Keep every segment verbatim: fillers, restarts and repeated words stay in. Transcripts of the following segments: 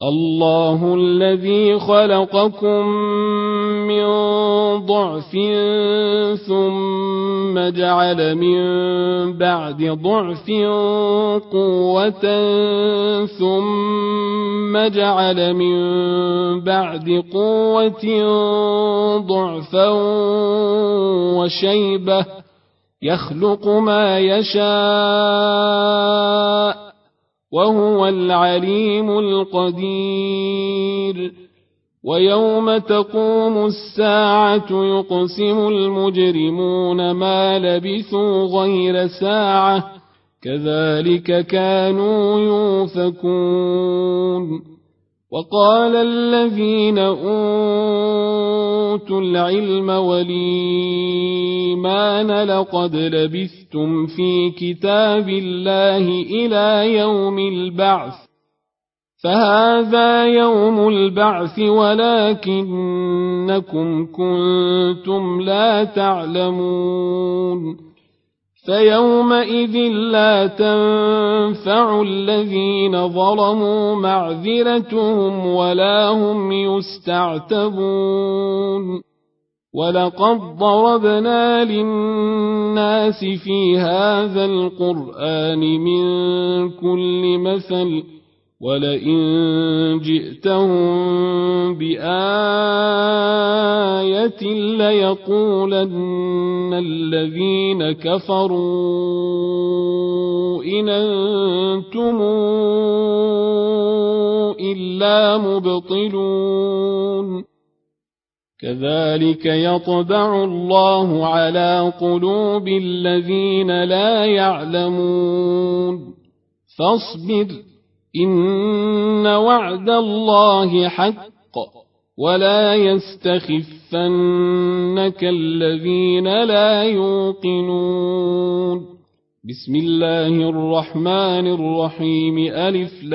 الله الذي خلقكم من ضعف ثم جعل من بعد ضعف قوة ثم جعل من بعد قوة ضعفا وشيبة يخلق ما يشاء وهو العليم القدير ويوم تقوم الساعة يقسم المجرمون ما لبثوا غير ساعة كذلك كانوا يؤفكون وقال الذين أوتوا العلم والإيمان لقد لبثتم في كتاب الله إلى يوم البعث فهذا يوم البعث ولكنكم كنتم لا تعلمون فيومئذ لا تنفع الذين ظلموا معذرتهم ولا هم يستعتبون ولقد ضربنا للناس في هذا القرآن من كل مثل ولئن جئتهم بآية ليقولن الذين كفروا إن أنتم إلا مبطلون كذلك يطبع الله على قلوب الذين لا يعلمون فاصبر إن وعد الله حق ولا يستخفنك الذين لا يوقنون بسم الله الرحمن الرحيم ألف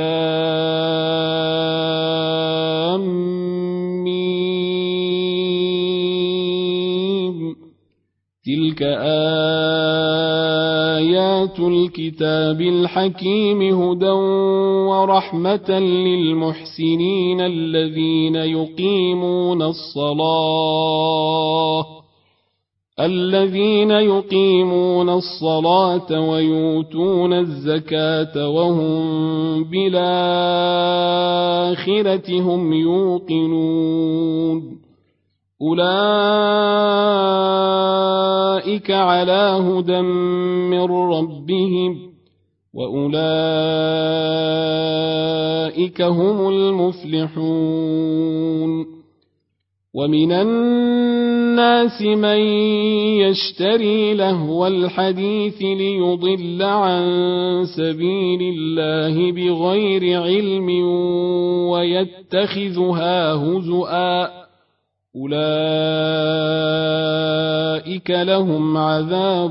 لام ميم تلك آيات الكتاب الحكيم هدى ورحمة للمحسنين الذين يقيمون الصلاة الذين يقيمون الصلاة ويؤتون الزكاة وهم بالآخرة هم يوقنون أولئك على هدى من ربهم وأولئك هم المفلحون ومن الناس من يشتري لهو الحديث ليضل عن سبيل الله بغير علم ويتخذها هزؤا أولئك لهم عذاب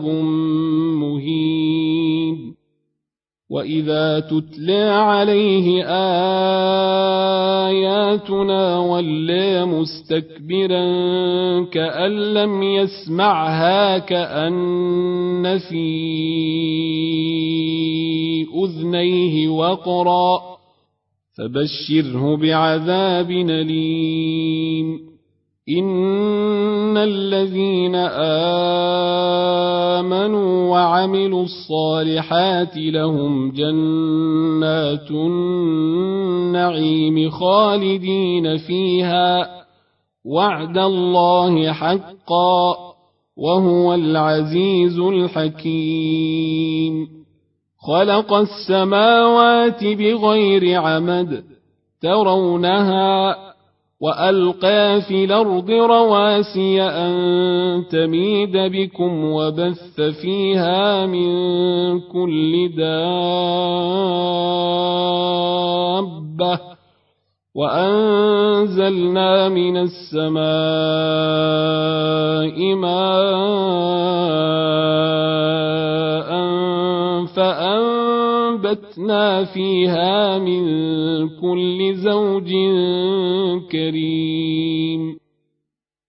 مهين وإذا تتلى عليه آياتنا ولى مستكبرا كأن لم يسمعها كأن في أذنيه وقرا فبشره بعذاب أليم إن الذين آمنوا وعملوا الصالحات لهم جنات النعيم خالدين فيها وعد الله حقا وهو العزيز الحكيم خلق السماوات بغير عمد ترونها وألقى في الأرض رواسي أن تميد بكم وبث فيها من كل دابة وأنزلنا من السماء ماء فأنبتنا فيها من كل زوج كريم